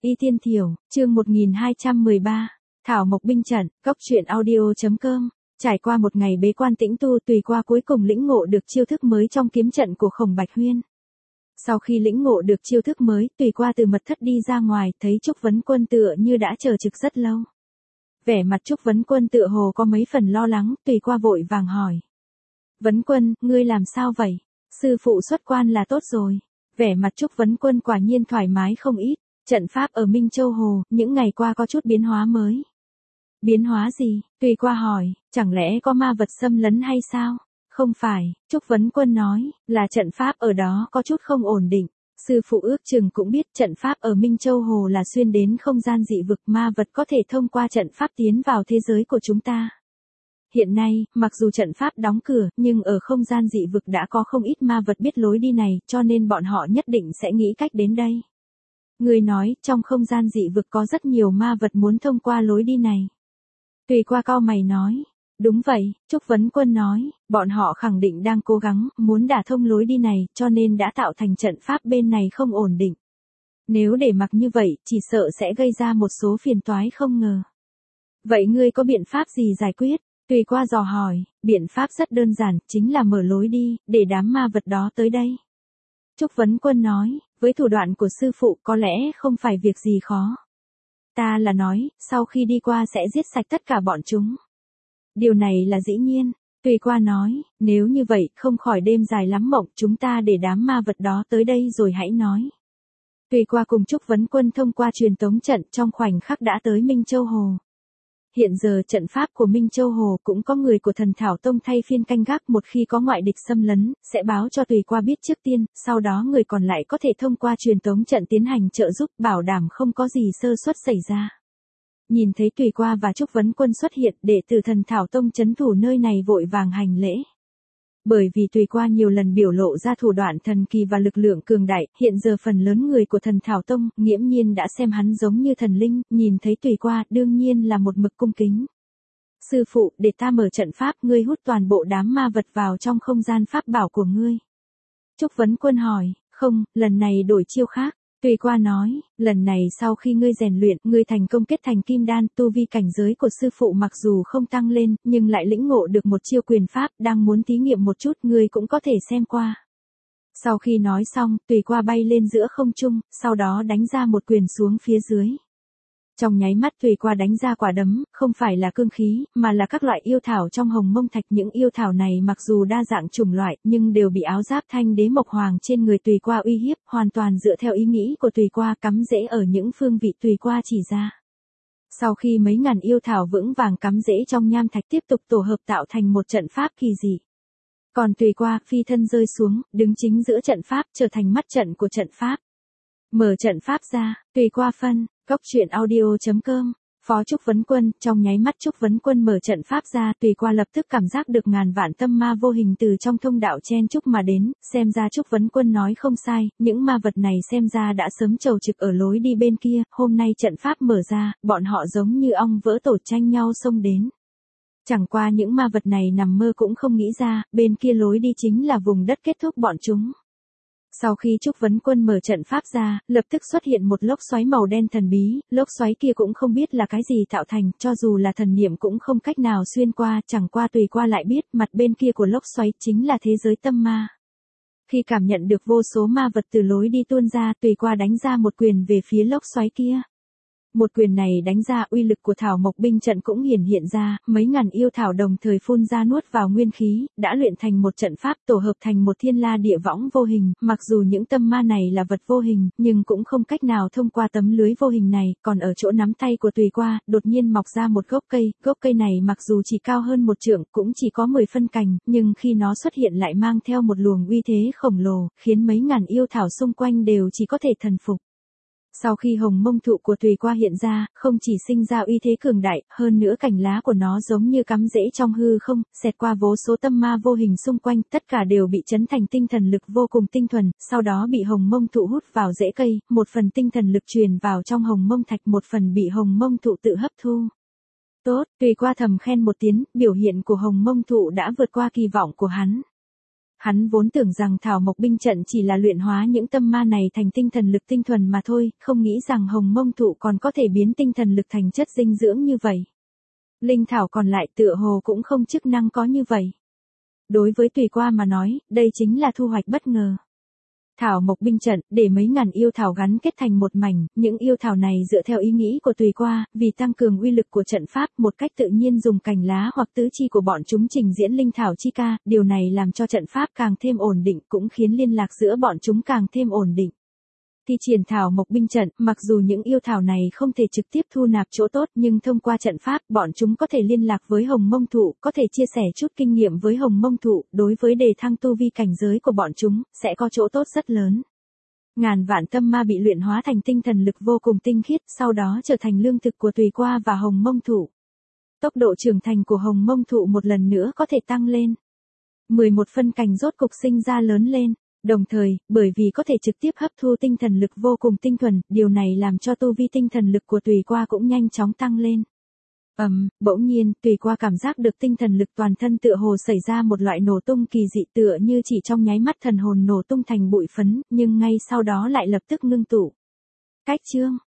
Y Tiên Thiểu, chương 1213, Thảo Mộc binh trận, Cốc truyện audio.com. Trải qua một ngày bế quan tĩnh tu, Tùy Qua cuối cùng lĩnh ngộ được chiêu thức mới trong kiếm trận của Khổng Bạch Huyên. Sau khi lĩnh ngộ được chiêu thức mới, Tùy Qua từ mật thất đi ra ngoài, thấy Trúc Vấn Quân tựa như đã chờ trực rất lâu. Vẻ mặt Trúc Vấn Quân tựa hồ có mấy phần lo lắng, Tùy Qua vội vàng hỏi. Vấn Quân, ngươi làm sao vậy? Sư phụ xuất quan là tốt rồi. Vẻ mặt Trúc Vấn Quân quả nhiên thoải mái không ít. Trận pháp ở Minh Châu Hồ, những ngày qua có chút biến hóa mới. Biến hóa gì? Tùy Qua hỏi, chẳng lẽ có ma vật xâm lấn hay sao? Không phải, Trúc Vấn Quân nói, là trận pháp ở đó có chút không ổn định. Sư phụ ước chừng cũng biết trận pháp ở Minh Châu Hồ là xuyên đến không gian dị vực, ma vật có thể thông qua trận pháp tiến vào thế giới của chúng ta. Hiện nay, mặc dù trận pháp đóng cửa, nhưng ở không gian dị vực đã có không ít ma vật biết lối đi này, cho nên bọn họ nhất định sẽ nghĩ cách đến đây. Người nói, trong không gian dị vực có rất nhiều ma vật muốn thông qua lối đi này. Tùy Qua cau mày nói. Đúng vậy, Trúc Vấn Quân nói, bọn họ khẳng định đang cố gắng, muốn đả thông lối đi này, cho nên đã tạo thành trận pháp bên này không ổn định. Nếu để mặc như vậy, chỉ sợ sẽ gây ra một số phiền toái không ngờ. Vậy ngươi có biện pháp gì giải quyết? Tùy Qua dò hỏi, biện pháp rất đơn giản, chính là mở lối đi, để đám ma vật đó tới đây. Trúc Vấn Quân nói, với thủ đoạn của sư phụ có lẽ không phải việc gì khó. Ta là nói, sau khi đi qua sẽ giết sạch tất cả bọn chúng. Điều này là dĩ nhiên. Tùy Qua nói, nếu như vậy, không khỏi đêm dài lắm mộng, chúng ta để đám ma vật đó tới đây rồi hãy nói. Tùy Qua cùng Trúc Vấn Quân thông qua truyền tống trận trong khoảnh khắc đã tới Minh Châu Hồ. Hiện giờ trận pháp của Minh Châu Hồ cũng có người của Thần Thảo Tông thay phiên canh gác, một khi có ngoại địch xâm lấn, sẽ báo cho Tùy Qua biết trước tiên, sau đó người còn lại có thể thông qua truyền tống trận tiến hành trợ giúp, bảo đảm không có gì sơ suất xảy ra. Nhìn thấy Tùy Qua và Trúc Vấn Quân xuất hiện, đệ tử Thần Thảo Tông trấn thủ nơi này vội vàng hành lễ. Bởi vì Tùy Qua nhiều lần biểu lộ ra thủ đoạn thần kỳ và lực lượng cường đại, hiện giờ phần lớn người của Thần Thảo Tông, nghiễm nhiên đã xem hắn giống như thần linh, nhìn thấy Tùy Qua, đương nhiên là một mực cung kính. Sư phụ, để ta mở trận pháp, ngươi hút toàn bộ đám ma vật vào trong không gian pháp bảo của ngươi. Trúc Vấn Quân hỏi, không, lần này đổi chiêu khác. Tùy Qua nói, lần này sau khi ngươi rèn luyện, ngươi thành công kết thành kim đan, tu vi cảnh giới của sư phụ mặc dù không tăng lên, nhưng lại lĩnh ngộ được một chiêu quyền pháp, đang muốn thí nghiệm một chút, ngươi cũng có thể xem qua. Sau khi nói xong, Tùy Qua bay lên giữa không trung, sau đó đánh ra một quyền xuống phía dưới. Trong nháy mắt Tùy Qua đánh ra quả đấm, không phải là cương khí, mà là các loại yêu thảo trong hồng mông thạch. Những yêu thảo này mặc dù đa dạng chủng loại, nhưng đều bị áo giáp thanh đế mộc hoàng trên người Tùy Qua uy hiếp, hoàn toàn dựa theo ý nghĩ của Tùy Qua, cắm rễ ở những phương vị Tùy Qua chỉ ra. Sau khi mấy ngàn yêu thảo vững vàng cắm rễ trong nham thạch tiếp tục tổ hợp tạo thành một trận pháp kỳ dị. Còn Tùy Qua phi thân rơi xuống, đứng chính giữa trận pháp, trở thành mắt trận của trận pháp. Mở trận pháp ra, Tùy Qua phân. Cốc truyện audio.com. Phó Trúc Vấn Quân, trong nháy mắt Trúc Vấn Quân mở trận pháp ra, Tùy Qua lập tức cảm giác được ngàn vạn tâm ma vô hình từ trong thông đạo chen chúc mà đến, xem ra Trúc Vấn Quân nói không sai, những ma vật này xem ra đã sớm chầu trực ở lối đi bên kia, hôm nay trận pháp mở ra, bọn họ giống như ong vỡ tổ tranh nhau xông đến. Chẳng qua những ma vật này nằm mơ cũng không nghĩ ra, bên kia lối đi chính là vùng đất kết thúc bọn chúng. Sau khi Trúc Vấn Quân mở trận pháp ra, lập tức xuất hiện một lốc xoáy màu đen thần bí, lốc xoáy kia cũng không biết là cái gì tạo thành, cho dù là thần niệm cũng không cách nào xuyên qua, chẳng qua Tùy Qua lại biết, mặt bên kia của lốc xoáy chính là thế giới tâm ma. Khi cảm nhận được vô số ma vật từ lối đi tuôn ra, Tùy Qua đánh ra một quyền về phía lốc xoáy kia. Một quyền này đánh ra, uy lực của Thảo Mộc binh trận cũng hiển hiện ra, mấy ngàn yêu thảo đồng thời phun ra nuốt vào nguyên khí, đã luyện thành một trận pháp tổ hợp thành một thiên la địa võng vô hình, mặc dù những tâm ma này là vật vô hình, nhưng cũng không cách nào thông qua tấm lưới vô hình này, còn ở chỗ nắm tay của Tùy Qua, đột nhiên mọc ra một gốc cây này mặc dù chỉ cao hơn một trượng, cũng chỉ có 10 phân cành, nhưng khi nó xuất hiện lại mang theo một luồng uy thế khổng lồ, khiến mấy ngàn yêu thảo xung quanh đều chỉ có thể thần phục. Sau khi hồng mông thụ của Tùy Qua hiện ra, không chỉ sinh ra uy thế cường đại, hơn nữa cành lá của nó giống như cắm rễ trong hư không, xẹt qua vô số tâm ma vô hình xung quanh, tất cả đều bị chấn thành tinh thần lực vô cùng tinh thuần, sau đó bị hồng mông thụ hút vào rễ cây, một phần tinh thần lực truyền vào trong hồng mông thạch, một phần bị hồng mông thụ tự hấp thu. Tốt, Tùy Qua thầm khen một tiếng, biểu hiện của hồng mông thụ đã vượt qua kỳ vọng của hắn. Hắn vốn tưởng rằng thảo mộc binh trận chỉ là luyện hóa những tâm ma này thành tinh thần lực tinh thuần mà thôi, không nghĩ rằng hồng mông thụ còn có thể biến tinh thần lực thành chất dinh dưỡng như vậy. Linh thảo còn lại tựa hồ cũng không chức năng có như vậy. Đối với Tùy Qua mà nói, đây chính là thu hoạch bất ngờ. Thảo mộc binh trận, để mấy ngàn yêu thảo gắn kết thành một mảnh, những yêu thảo này dựa theo ý nghĩ của Tùy Qua, vì tăng cường uy lực của trận pháp, một cách tự nhiên dùng cành lá hoặc tứ chi của bọn chúng trình diễn linh thảo chi ca, điều này làm cho trận pháp càng thêm ổn định, cũng khiến liên lạc giữa bọn chúng càng thêm ổn định. Thi triển thảo mộc binh trận, mặc dù những yêu thảo này không thể trực tiếp thu nạp chỗ tốt, nhưng thông qua trận pháp, bọn chúng có thể liên lạc với hồng mông thụ, có thể chia sẻ chút kinh nghiệm với hồng mông thụ, đối với đề thăng tu vi cảnh giới của bọn chúng, sẽ có chỗ tốt rất lớn. Ngàn vạn tâm ma bị luyện hóa thành tinh thần lực vô cùng tinh khiết, sau đó trở thành lương thực của Tùy Qua và hồng mông thụ. Tốc độ trưởng thành của hồng mông thụ một lần nữa có thể tăng lên. 11 phân cành rốt cục sinh ra lớn lên. Đồng thời, bởi vì có thể trực tiếp hấp thu tinh thần lực vô cùng tinh thuần, điều này làm cho tu vi tinh thần lực của Tùy Qua cũng nhanh chóng tăng lên. Bỗng nhiên, Tùy Qua cảm giác được tinh thần lực toàn thân tựa hồ xảy ra một loại nổ tung kỳ dị, tựa như chỉ trong nháy mắt thần hồn nổ tung thành bụi phấn, nhưng ngay sau đó lại lập tức ngưng tụ. Cách chương